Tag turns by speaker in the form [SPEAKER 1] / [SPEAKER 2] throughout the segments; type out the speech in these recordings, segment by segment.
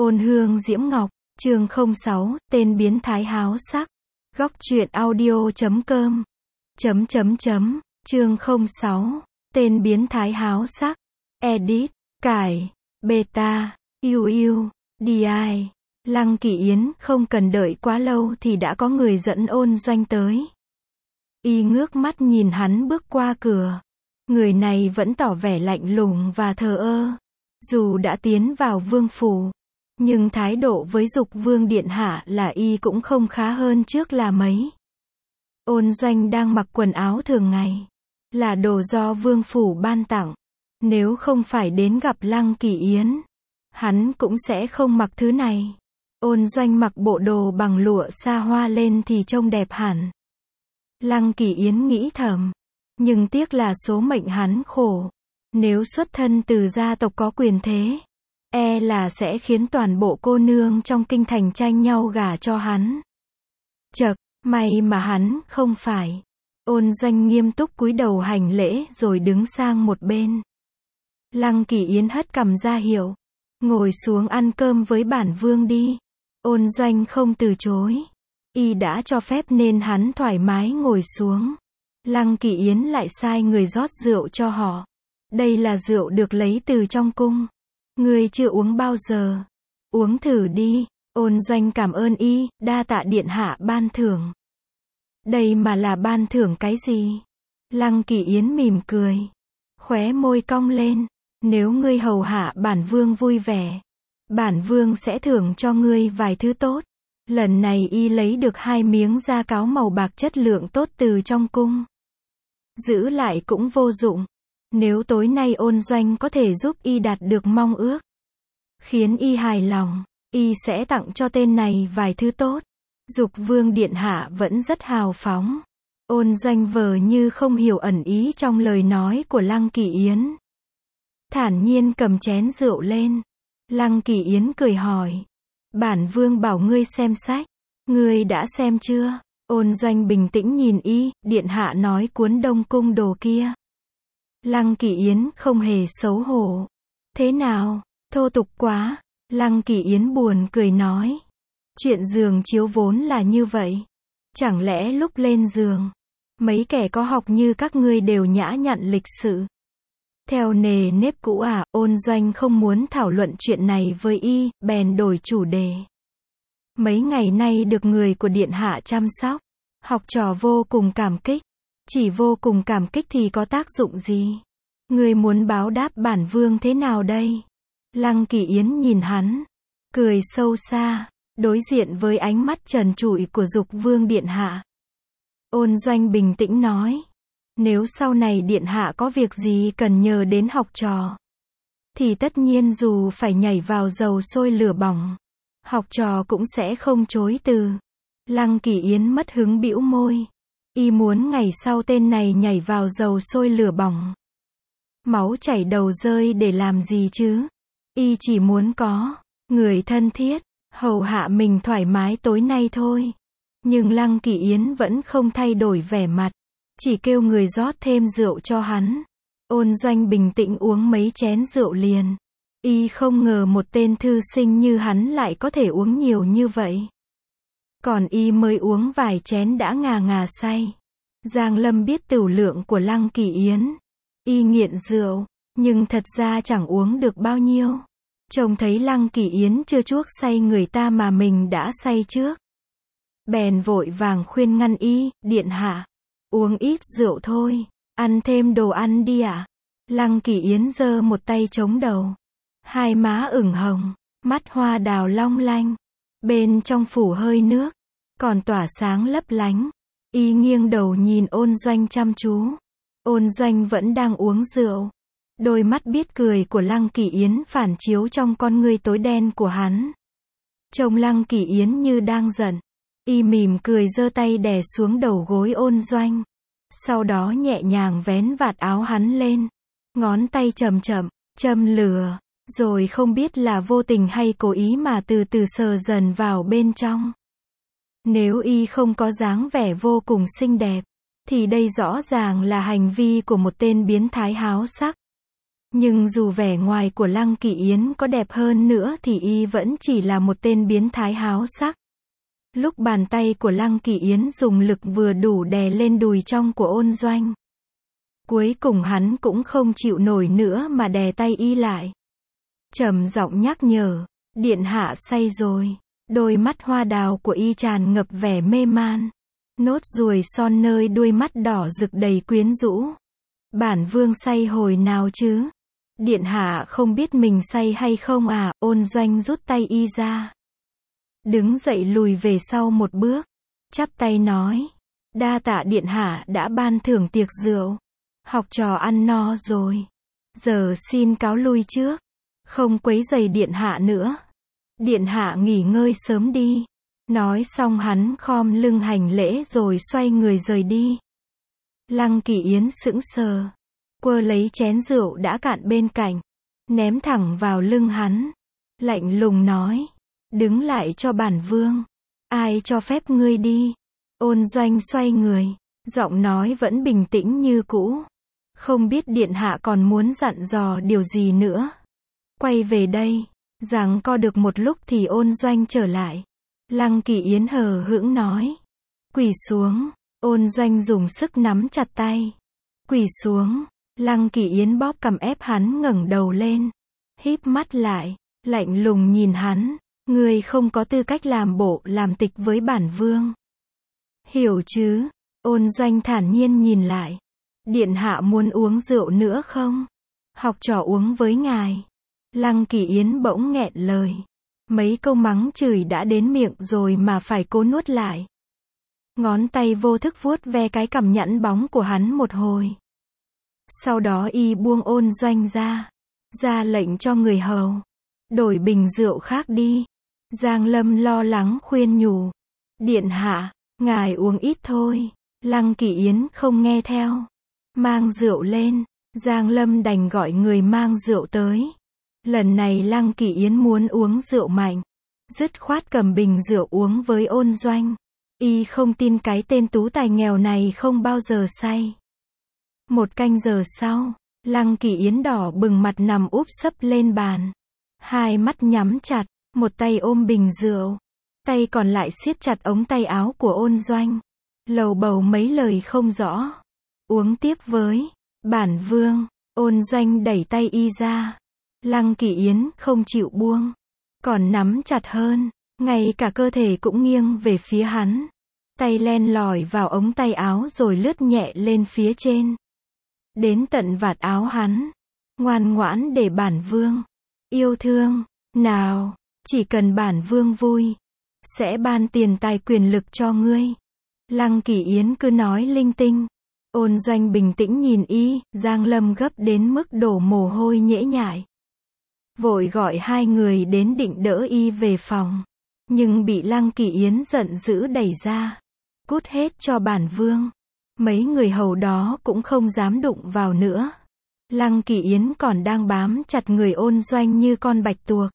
[SPEAKER 1] Ôn hương diễm ngọc, chương 06, tên biến thái háo sắc. Góc truyện audio.com. Chương 06, tên biến thái háo sắc. Edit, cải, beta, DI. Lăng Kỳ Yến không cần đợi quá lâu thì đã có người dẫn Ôn Doanh tới. Y ngước mắt nhìn hắn bước qua cửa. Người này vẫn tỏ vẻ lạnh lùng và thờ ơ. Dù đã tiến vào vương phủ, nhưng thái độ với Dục Vương điện hạ là y cũng không khá hơn trước là mấy. Ôn Doanh đang mặc quần áo thường ngày, là đồ do vương phủ ban tặng. Nếu không phải đến gặp Lăng Kỳ Yến, hắn cũng sẽ không mặc thứ này. Ôn Doanh mặc bộ đồ bằng lụa xa hoa lên thì trông đẹp hẳn. Lăng Kỳ Yến nghĩ thầm, nhưng tiếc là số mệnh hắn khổ. Nếu xuất thân từ gia tộc có quyền thế, là sẽ khiến toàn bộ cô nương trong kinh thành tranh nhau gả cho hắn. Chậc, may mà hắn không phải. Ôn Doanh nghiêm túc cúi đầu hành lễ rồi đứng sang một bên. Lăng Kỳ Yến hất cằm ra hiệu, ngồi xuống ăn cơm với bản vương đi. Ôn Doanh không từ chối. Y đã cho phép nên hắn thoải mái ngồi xuống. Lăng Kỳ Yến lại sai người rót rượu cho họ. Đây là rượu được lấy từ trong cung. Ngươi chưa uống bao giờ. Uống thử đi. Ôn Doanh cảm ơn y, đa tạ điện hạ ban thưởng. Đây mà là ban thưởng cái gì? Lăng Kỳ Yến mỉm cười. Khóe môi cong lên. Nếu ngươi hầu hạ bản vương vui vẻ, bản vương sẽ thưởng cho ngươi vài thứ tốt. Lần này y lấy được 2 miếng da cáo màu bạc chất lượng tốt từ trong cung. Giữ lại cũng vô dụng. Nếu tối nay Ôn Doanh có thể giúp y đạt được mong ước, khiến y hài lòng, y sẽ tặng cho tên này vài thứ tốt. Dục Vương điện hạ vẫn rất hào phóng. Ôn Doanh vờ như không hiểu ẩn ý trong lời nói của Lăng Kỳ Yến. Thản nhiên cầm chén rượu lên. Lăng Kỳ Yến cười hỏi. Bản vương bảo ngươi xem sách. Ngươi đã xem chưa? Ôn Doanh bình tĩnh nhìn y, điện hạ nói cuốn Đông Cung đồ kia. Lăng Kỳ Yến không hề xấu hổ. Thế nào? Thô tục quá. Lăng Kỳ Yến buồn cười nói. Chuyện giường chiếu vốn là như vậy. Chẳng lẽ lúc lên giường, mấy kẻ có học như các ngươi đều nhã nhặn lịch sự? Theo nề nếp cũ à? Ôn Doanh không muốn thảo luận chuyện này với y, bèn đổi chủ đề. Mấy ngày nay được người của điện hạ chăm sóc, học trò vô cùng cảm kích. Chỉ vô cùng cảm kích thì có tác dụng gì? Ngươi muốn báo đáp bản vương thế nào đây? Lăng Kỳ Yến nhìn hắn, cười sâu xa, đối diện với ánh mắt trần trụi của Dục Vương điện hạ. Ôn Doanh bình tĩnh nói. Nếu sau này điện hạ có việc gì cần nhờ đến học trò, thì tất nhiên dù phải nhảy vào dầu sôi lửa bỏng, học trò cũng sẽ không chối từ. Lăng Kỳ Yến mất hứng bĩu môi. Y muốn ngày sau tên này nhảy vào dầu sôi lửa bỏng, máu chảy đầu rơi để làm gì chứ? Y chỉ muốn có người thân thiết, hầu hạ mình thoải mái tối nay thôi. Nhưng Lăng Kỳ Yến vẫn không thay đổi vẻ mặt, chỉ kêu người rót thêm rượu cho hắn. Ôn Doanh bình tĩnh uống mấy chén rượu liền. Y không ngờ một tên thư sinh như hắn lại có thể uống nhiều như vậy. Còn y mới uống vài chén đã ngà ngà say. Giang Lâm biết tửu lượng của Lăng Kỳ Yến. Y nghiện rượu, nhưng thật ra chẳng uống được bao nhiêu. Trông thấy Lăng Kỳ Yến chưa chuốc say người ta mà mình đã say trước, bèn vội vàng khuyên ngăn y, điện hạ, uống ít rượu thôi, ăn thêm đồ ăn đi ạ. Lăng Kỳ Yến giơ một tay chống đầu, hai má ửng hồng, mắt hoa đào long lanh, bên trong phủ hơi nước, còn tỏa sáng lấp lánh. Y nghiêng đầu nhìn Ôn Doanh chăm chú. Ôn Doanh vẫn đang uống rượu. Đôi mắt biết cười của Lăng Kỳ Yến phản chiếu trong con ngươi tối đen của hắn. Trông Lăng Kỳ Yến như đang giận. Y mỉm cười giơ tay đè xuống đầu gối Ôn Doanh. Sau đó nhẹ nhàng vén vạt áo hắn lên. Ngón tay chậm chậm, châm lửa. Rồi không biết là vô tình hay cố ý mà từ từ sờ dần vào bên trong. Nếu y không có dáng vẻ vô cùng xinh đẹp, thì đây rõ ràng là hành vi của một tên biến thái háo sắc. Nhưng dù vẻ ngoài của Lăng Kỳ Yến có đẹp hơn nữa thì y vẫn chỉ là một tên biến thái háo sắc. Lúc bàn tay của Lăng Kỳ Yến dùng lực vừa đủ đè lên đùi trong của Ôn Doanh. Cuối cùng hắn cũng không chịu nổi nữa mà đè tay y lại. Trầm giọng nhắc nhở, điện hạ say rồi. Đôi mắt hoa đào của y tràn ngập vẻ mê man. Nốt ruồi son nơi đuôi mắt đỏ rực đầy quyến rũ. Bản vương say hồi nào chứ? Điện hạ không biết mình say hay không à? Ôn Doanh rút tay y ra. Đứng dậy lùi về sau một bước. Chắp tay nói. Đa tạ điện hạ đã ban thưởng tiệc rượu. Học trò ăn no rồi. Giờ xin cáo lui trước. Không quấy rầy điện hạ nữa. Điện hạ nghỉ ngơi sớm đi. Nói xong hắn khom lưng hành lễ rồi xoay người rời đi. Lăng Kỳ Yến sững sờ. Quơ lấy chén rượu đã cạn bên cạnh. Ném thẳng vào lưng hắn. Lạnh lùng nói. Đứng lại cho bản vương. Ai cho phép ngươi đi? Ôn Doanh xoay người. Giọng nói vẫn bình tĩnh như cũ. Không biết điện hạ còn muốn dặn dò điều gì nữa. Quay về đây. Giằng co được một lúc thì Ôn Doanh trở lại. Lăng Kỳ Yến hờ hững nói. Quỳ xuống. Ôn Doanh dùng sức nắm chặt tay. Quỳ xuống. Lăng Kỳ Yến bóp cằm ép hắn ngẩng đầu lên. Híp mắt lại. Lạnh lùng nhìn hắn. Ngươi không có tư cách làm bộ làm tịch với bản vương. Hiểu chứ? Ôn Doanh thản nhiên nhìn lại. Điện hạ muốn uống rượu nữa không? Học trò uống với ngài. Lăng Kỳ Yến bỗng nghẹn lời. Mấy câu mắng chửi đã đến miệng rồi mà phải cố nuốt lại. Ngón tay vô thức vuốt ve cái cằm nhẵn bóng của hắn một hồi. Sau đó y buông Ôn Doanh ra lệnh cho người hầu. Đổi bình rượu khác đi. Giang Lâm lo lắng khuyên nhủ. Điện hạ, ngài uống ít thôi. Lăng Kỳ Yến không nghe theo. Mang rượu lên. Giang Lâm đành gọi người mang rượu tới. Lần này Lăng Kỳ Yến muốn uống rượu mạnh. Dứt khoát cầm bình rượu uống với Ôn Doanh. Y không tin cái tên tú tài nghèo này không bao giờ say. Một canh giờ sau, Lăng Kỳ Yến đỏ bừng mặt nằm úp sấp lên bàn. Hai mắt nhắm chặt, một tay ôm bình rượu. Tay còn lại siết chặt ống tay áo của Ôn Doanh. Lầu bầu mấy lời không rõ. Uống tiếp với bản vương. Ôn Doanh đẩy tay y ra. Lăng Kỳ Yến không chịu buông. Còn nắm chặt hơn. Ngay cả cơ thể cũng nghiêng về phía hắn. Tay len lỏi vào ống tay áo rồi lướt nhẹ lên phía trên. Đến tận vạt áo hắn. Ngoan ngoãn để bản vương yêu thương. Nào, chỉ cần bản vương vui. Sẽ ban tiền tài quyền lực cho ngươi. Lăng Kỳ Yến cứ nói linh tinh. Ôn Doanh bình tĩnh nhìn y. Giang Lâm gấp đến mức đổ mồ hôi nhễ nhại. Vội gọi hai người đến định đỡ y về phòng. Nhưng bị Lăng Kỳ Yến giận dữ đẩy ra. Cút hết cho bản vương. Mấy người hầu đó cũng không dám đụng vào nữa. Lăng Kỳ Yến còn đang bám chặt người Ôn Doanh như con bạch tuộc.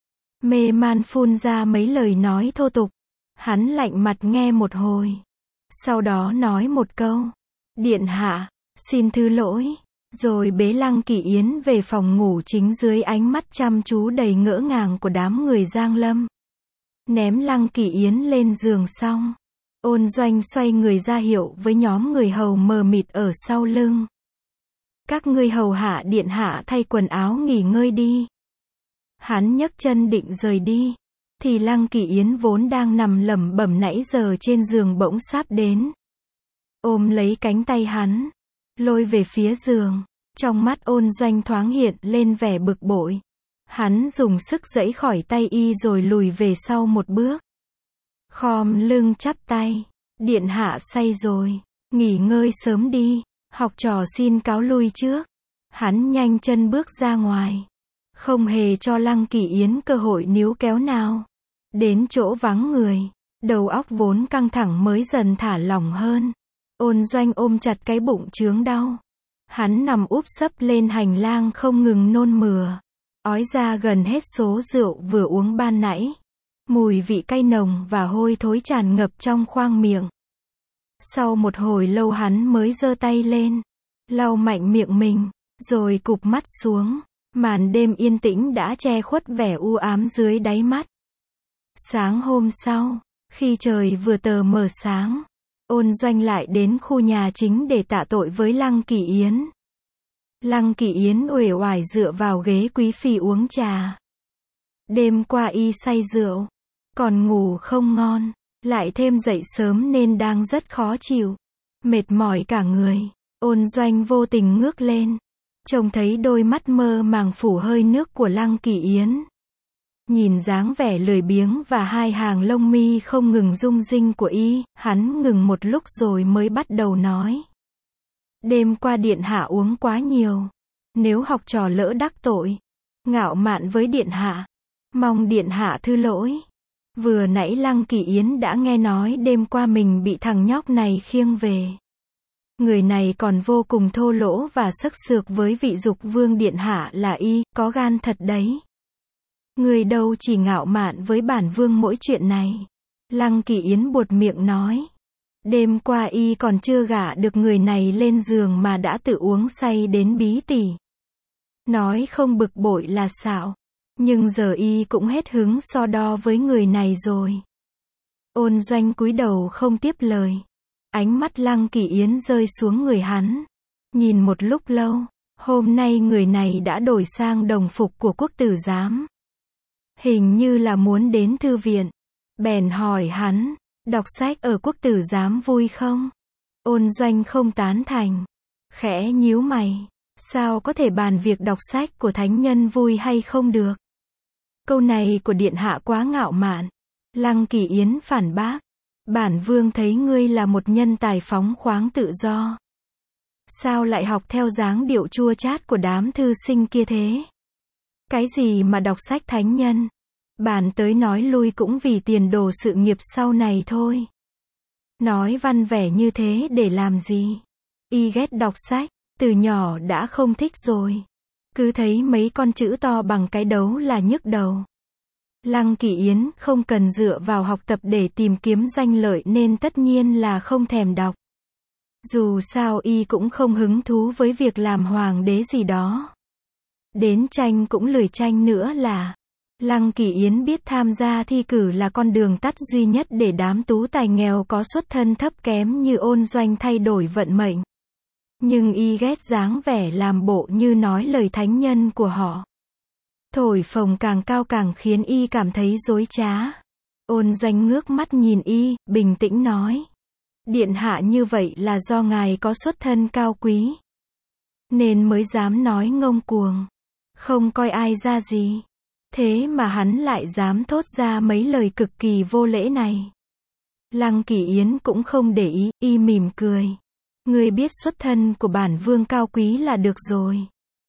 [SPEAKER 1] Mê man phun ra mấy lời nói thô tục. Hắn lạnh mặt nghe một hồi. Sau đó nói một câu. Điện hạ, xin thứ lỗi. Rồi bế Lăng Kỳ Yến về phòng ngủ chính dưới ánh mắt chăm chú đầy ngỡ ngàng của đám người Giang Lâm. Ném Lăng Kỳ Yến lên giường xong. Ôn Doanh xoay người ra hiệu với nhóm người hầu mờ mịt ở sau lưng. Các ngươi hầu hạ điện hạ thay quần áo nghỉ ngơi đi. Hắn nhấc chân định rời đi. Thì Lăng Kỳ Yến vốn đang nằm lẩm bẩm nãy giờ trên giường bỗng sáp đến. Ôm lấy cánh tay hắn. Lôi về phía giường. Trong mắt Ôn Doanh thoáng hiện lên vẻ bực bội. Hắn dùng sức giãy khỏi tay y rồi lùi về sau một bước. Khom lưng chắp tay. Điện hạ say rồi. Nghỉ ngơi sớm đi. Học trò xin cáo lui trước. Hắn nhanh chân bước ra ngoài. Không hề cho Lăng Kỳ Yến cơ hội níu kéo nào. Đến chỗ vắng người. Đầu óc vốn căng thẳng mới dần thả lỏng hơn. Ôn Doanh ôm chặt cái bụng chướng đau. Hắn nằm úp sấp lên hành lang không ngừng nôn mửa. Ói ra gần hết số rượu vừa uống ban nãy. Mùi vị cay nồng và hôi thối tràn ngập trong khoang miệng. Sau một hồi lâu hắn mới giơ tay lên. Lau mạnh miệng mình. rồi cụp mắt xuống. Màn đêm yên tĩnh đã che khuất vẻ u ám dưới đáy mắt. Sáng hôm sau, khi trời vừa tờ mờ sáng, Ôn Doanh lại đến khu nhà chính để tạ tội với Lăng Kỳ Yến. Lăng Kỳ Yến uể oải dựa vào ghế quý phi uống trà. Đêm qua y say rượu, còn ngủ không ngon, lại thêm dậy sớm nên đang rất khó chịu, mệt mỏi cả người. Ôn Doanh vô tình ngước lên, trông thấy đôi mắt mơ màng phủ hơi nước của Lăng Kỳ Yến. Nhìn dáng vẻ lười biếng và hai hàng lông mi không ngừng rung rinh của y, hắn ngừng một lúc rồi mới bắt đầu nói. Đêm qua điện hạ uống quá nhiều. Nếu học trò lỡ đắc tội, ngạo mạn với điện hạ, mong điện hạ thứ lỗi. Vừa nãy Lăng Kỳ Yến đã nghe nói đêm qua mình bị thằng nhóc này khiêng về. Người này còn vô cùng thô lỗ và sắc sược với vị dục vương điện hạ là y, có gan thật đấy. Người đâu chỉ ngạo mạn với bản vương mỗi chuyện này. Lăng Kỳ Yến buột miệng nói. Đêm qua y còn chưa gả được người này lên giường mà đã tự uống say đến bí tỉ. Nói không bực bội là xạo. Nhưng giờ y cũng hết hứng so đo với người này rồi. Ôn Doanh cúi đầu không tiếp lời. Ánh mắt Lăng Kỳ Yến rơi xuống người hắn. Nhìn một lúc lâu, hôm nay người này đã đổi sang đồng phục của quốc tử giám. Hình như là muốn đến thư viện. Bèn hỏi hắn, đọc sách ở quốc tử giám vui không? Ôn Doanh không tán thành. Khẽ nhíu mày. Sao có thể bàn việc đọc sách của thánh nhân vui hay không được? Câu này của điện hạ quá ngạo mạn. Lăng Kỳ Yến phản bác. Bản vương thấy ngươi là một nhân tài phóng khoáng tự do. Sao lại học theo dáng điệu chua chát của đám thư sinh kia thế? Cái gì mà đọc sách thánh nhân? Bản tới nói lui cũng vì tiền đồ sự nghiệp sau này thôi. Nói văn vẻ như thế để làm gì? Y ghét đọc sách, từ nhỏ đã không thích rồi. Cứ thấy mấy con chữ to bằng cái đấu là nhức đầu. Lăng Kỳ Yến không cần dựa vào học tập để tìm kiếm danh lợi nên tất nhiên là không thèm đọc. Dù sao y cũng không hứng thú với việc làm hoàng đế gì đó. Đến tranh cũng lười tranh nữa là. Lăng Kỳ Yến biết tham gia thi cử là con đường tắt duy nhất để đám tú tài nghèo có xuất thân thấp kém như Ôn Doanh thay đổi vận mệnh. Nhưng y ghét dáng vẻ làm bộ như nói lời thánh nhân của họ. Thổi phồng càng cao càng khiến y cảm thấy dối trá. Ôn Doanh ngước mắt nhìn y, bình tĩnh nói. Điện hạ như vậy là do ngài có xuất thân cao quý, nên mới dám nói ngông cuồng. Không coi ai ra gì. Thế mà hắn lại dám thốt ra mấy lời cực kỳ vô lễ này. Lăng Kỳ Yến cũng không để ý, y mỉm cười. Ngươi biết xuất thân của bản vương cao quý là được rồi.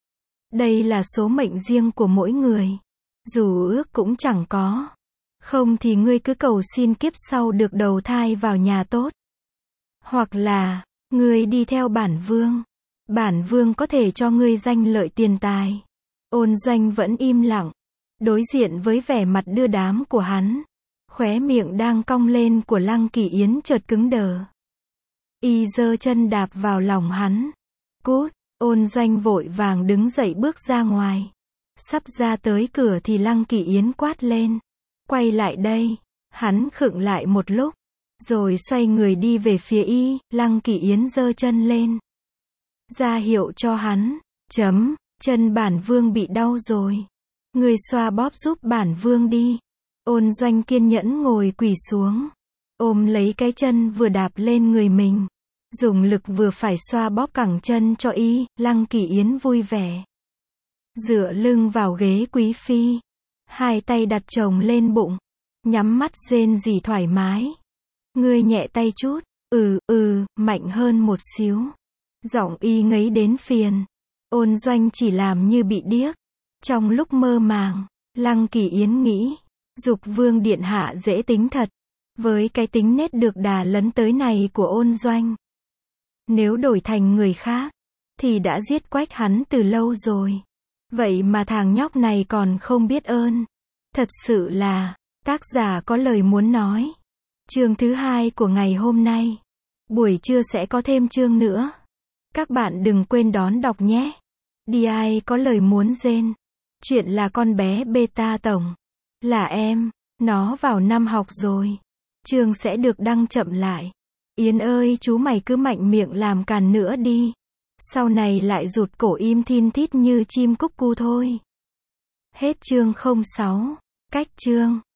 [SPEAKER 1] Đây là số mệnh riêng của mỗi người. Dù ước cũng chẳng có. Không thì ngươi cứ cầu xin kiếp sau được đầu thai vào nhà tốt. Hoặc là, ngươi đi theo bản vương. Bản vương có thể cho ngươi danh lợi tiền tài. Ôn Doanh vẫn im lặng. Đối diện với vẻ mặt đưa đám của hắn. Khóe miệng đang cong lên của Lăng Kỳ Yến chợt cứng đờ. Y giơ chân đạp vào lòng hắn. Cút. Ôn Doanh vội vàng đứng dậy bước ra ngoài. Sắp ra tới cửa thì Lăng Kỳ Yến quát lên. Quay lại đây. Hắn khựng lại một lúc. Rồi xoay người đi về phía y. Lăng Kỳ Yến giơ chân lên. Ra hiệu cho hắn. Chân bản vương bị đau rồi. Người xoa bóp giúp bản vương đi. Ôn Doanh kiên nhẫn ngồi quỳ xuống. Ôm lấy cái chân vừa đạp lên người mình. Dùng lực vừa phải xoa bóp cẳng chân cho y. Lăng Kỳ Yến vui vẻ. Dựa lưng vào ghế quý phi. Hai tay đặt chồng lên bụng. Nhắm mắt rên rỉ thoải mái. Ngươi nhẹ tay chút. Mạnh hơn một xíu. Giọng y ngấy đến phiền. Ôn Doanh chỉ làm như bị điếc. Trong lúc mơ màng, Lăng Kỳ Yến nghĩ. Dục vương điện hạ dễ tính thật. Với cái tính nết được đà lấn tới này của Ôn Doanh. Nếu đổi thành người khác, thì đã giết quách hắn từ lâu rồi. Vậy mà thằng nhóc này còn không biết ơn. Thật sự là, tác giả có lời muốn nói. Chương thứ 2 của ngày hôm nay. Buổi trưa sẽ có thêm chương nữa. Các bạn đừng quên đón đọc nhé. DI có lời muốn rên. Chuyện là con bé beta tổng. Là em. Nó vào năm học rồi. Chương sẽ được đăng chậm lại. Yến ơi chú mày cứ mạnh miệng làm càn nữa đi. Sau này lại rụt cổ im thin thít như chim cúc cu thôi. Hết chương 06. Cách chương